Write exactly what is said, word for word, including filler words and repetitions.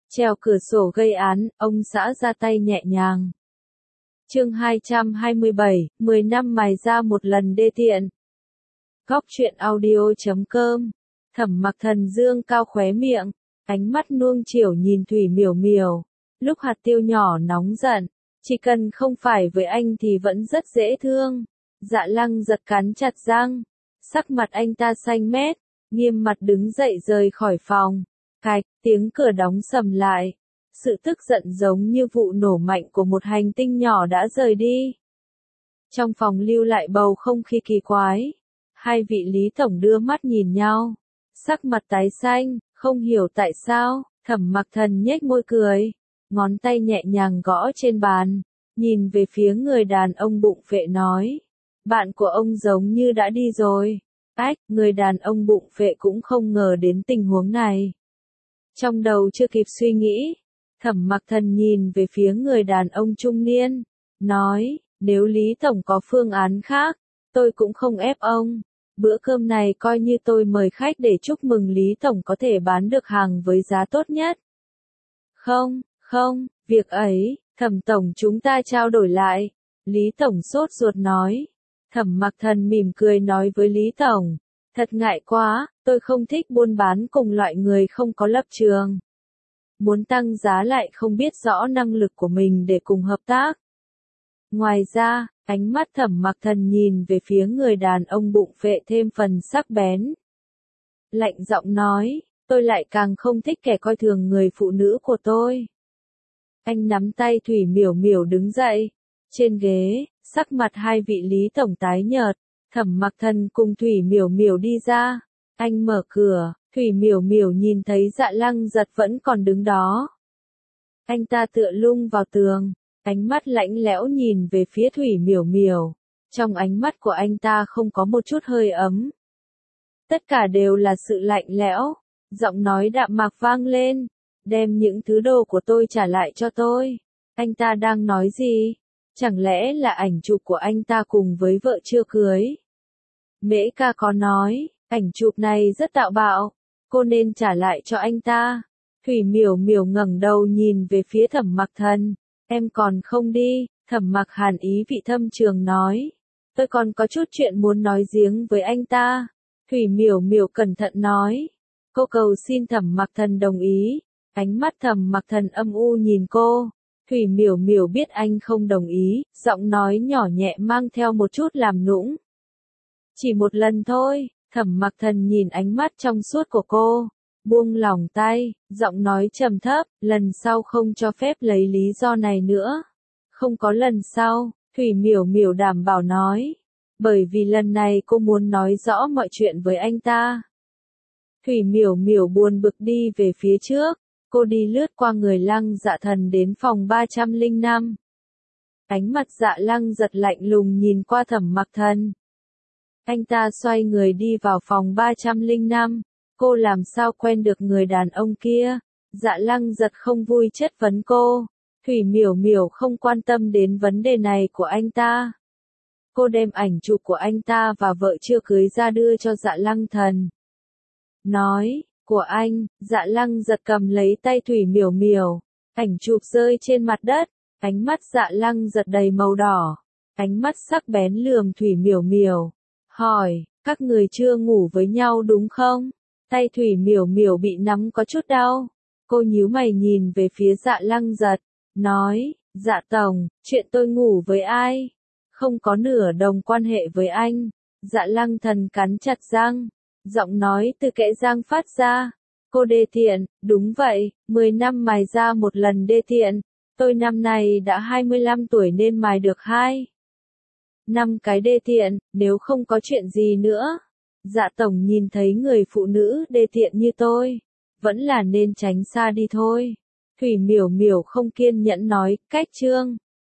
Trèo cửa sổ gây án, ông xã ra tay nhẹ nhàng. Chương hai trăm hai mươi bảy, mười năm mài ra một lần đê tiện. Góc truyện audio chấm com. Thẩm Mặc Thần dương cao khóe miệng, ánh mắt nuông chiều nhìn Thủy Miểu Miểu. Lúc hạt tiêu nhỏ nóng giận, chỉ cần không phải với anh thì vẫn rất dễ thương. Dạ Lăng giật cắn chặt răng, sắc mặt anh ta xanh mét, nghiêm mặt đứng dậy rời khỏi phòng. Cạch, tiếng cửa đóng sầm lại. Sự tức giận giống như vụ nổ mạnh của một hành tinh nhỏ đã rời đi. Trong phòng lưu lại bầu không khí kỳ quái. Hai vị Lý Tổng đưa mắt nhìn nhau. Sắc mặt tái xanh, không hiểu tại sao. Thẩm Mặc Thần nhếch môi cười. Ngón tay nhẹ nhàng gõ trên bàn. Nhìn về phía người đàn ông bụng phệ nói. Bạn của ông giống như đã đi rồi. Ách, người đàn ông bụng phệ cũng không ngờ đến tình huống này. Trong đầu chưa kịp suy nghĩ, Thẩm Mặc Thần nhìn về phía người đàn ông trung niên, nói, nếu Lý Tổng có phương án khác, tôi cũng không ép ông. Bữa cơm này coi như tôi mời khách để chúc mừng Lý Tổng có thể bán được hàng với giá tốt nhất. Không, không, việc ấy, Thẩm Tổng chúng ta trao đổi lại. Lý Tổng sốt ruột nói. Thẩm Mặc Thần mỉm cười nói với Lý Tổng, thật ngại quá, tôi không thích buôn bán cùng loại người không có lập trường. Muốn tăng giá lại không biết rõ năng lực của mình để cùng hợp tác. Ngoài ra, ánh mắt Thẩm Mặc Thần nhìn về phía người đàn ông bụng phệ thêm phần sắc bén. Lạnh giọng nói, tôi lại càng không thích kẻ coi thường người phụ nữ của tôi. Anh nắm tay Thủy Miểu Miểu đứng dậy. Trên ghế, sắc mặt hai vị Lý Tổng tái nhợt. Thẩm Mặc Thần cùng Thủy Miểu Miểu đi ra. Anh mở cửa, Thủy Miểu Miểu nhìn thấy Dạ Lăng giật vẫn còn đứng đó. Anh ta tựa lưng vào tường, ánh mắt lạnh lẽo nhìn về phía Thủy Miểu Miểu. Trong ánh mắt của anh ta không có một chút hơi ấm. Tất cả đều là sự lạnh lẽo. Giọng nói đạm mạc vang lên. Đem những thứ đồ của tôi trả lại cho tôi. Anh ta đang nói gì? Chẳng lẽ là ảnh chụp của anh ta cùng với vợ chưa cưới? Mễ ca có nói, ảnh chụp này rất tạo bạo, cô nên trả lại cho anh ta. Thủy Miểu Miểu ngẩng đầu nhìn về phía Thẩm Mặc Thần, em còn không đi? Thẩm Mặc Hàn ý vị thâm trường nói, tôi còn có chút chuyện muốn nói riêng với anh ta. Thủy Miểu Miểu cẩn thận nói, cô cầu xin Thẩm Mặc Thần đồng ý. Ánh mắt Thẩm Mặc Thần âm u nhìn cô. Thủy Miểu Miểu biết anh không đồng ý, giọng nói nhỏ nhẹ mang theo một chút làm nũng. Chỉ một lần thôi. Thẩm Mặc Thần nhìn ánh mắt trong suốt của cô, buông lỏng tay, giọng nói trầm thấp, lần sau không cho phép lấy lý do này nữa. Không có lần sau, Thủy Miểu Miểu đảm bảo nói, bởi vì lần này cô muốn nói rõ mọi chuyện với anh ta. Thủy Miểu Miểu buồn bực đi về phía trước. Cô đi lướt qua người Lăng Dạ Thần đến phòng ba trăm lẻ năm. Ánh mặt Dạ Lăng giật lạnh lùng nhìn qua Thẩm Mặc Thần. Anh ta xoay người đi vào phòng ba trăm lẻ năm. Cô làm sao quen được người đàn ông kia? Dạ Lăng giật không vui chất vấn cô. Thủy Miểu Miểu không quan tâm đến vấn đề này của anh ta. Cô đem ảnh chụp của anh ta và vợ chưa cưới ra đưa cho Dạ Lăng Thần. Nói, của anh. Dạ Lăng giật cầm lấy tay Thủy Miểu Miểu. Ảnh chụp rơi trên mặt đất. Ánh mắt Dạ Lăng giật đầy màu đỏ. Ánh mắt sắc bén lườm Thủy Miểu Miểu. Hỏi, các người chưa ngủ với nhau đúng không? Tay Thủy Miểu Miểu bị nắm có chút đau. Cô nhíu mày nhìn về phía Dạ Lăng giật. Nói, Dạ Tổng, chuyện tôi ngủ với ai? Không có nửa đồng quan hệ với anh. Dạ Lăng Thần cắn chặt răng. Giọng nói từ kẽ răng phát ra. Cô đê tiện, đúng vậy, mười năm mài ra một lần đê tiện. Tôi năm nay đã hai mươi lăm tuổi nên mài được hai năm cái đê tiện, nếu không có chuyện gì nữa. Dạ Tổng nhìn thấy người phụ nữ đê tiện như tôi, vẫn là nên tránh xa đi thôi. Thủy Miểu Miểu không kiên nhẫn nói, cách chương.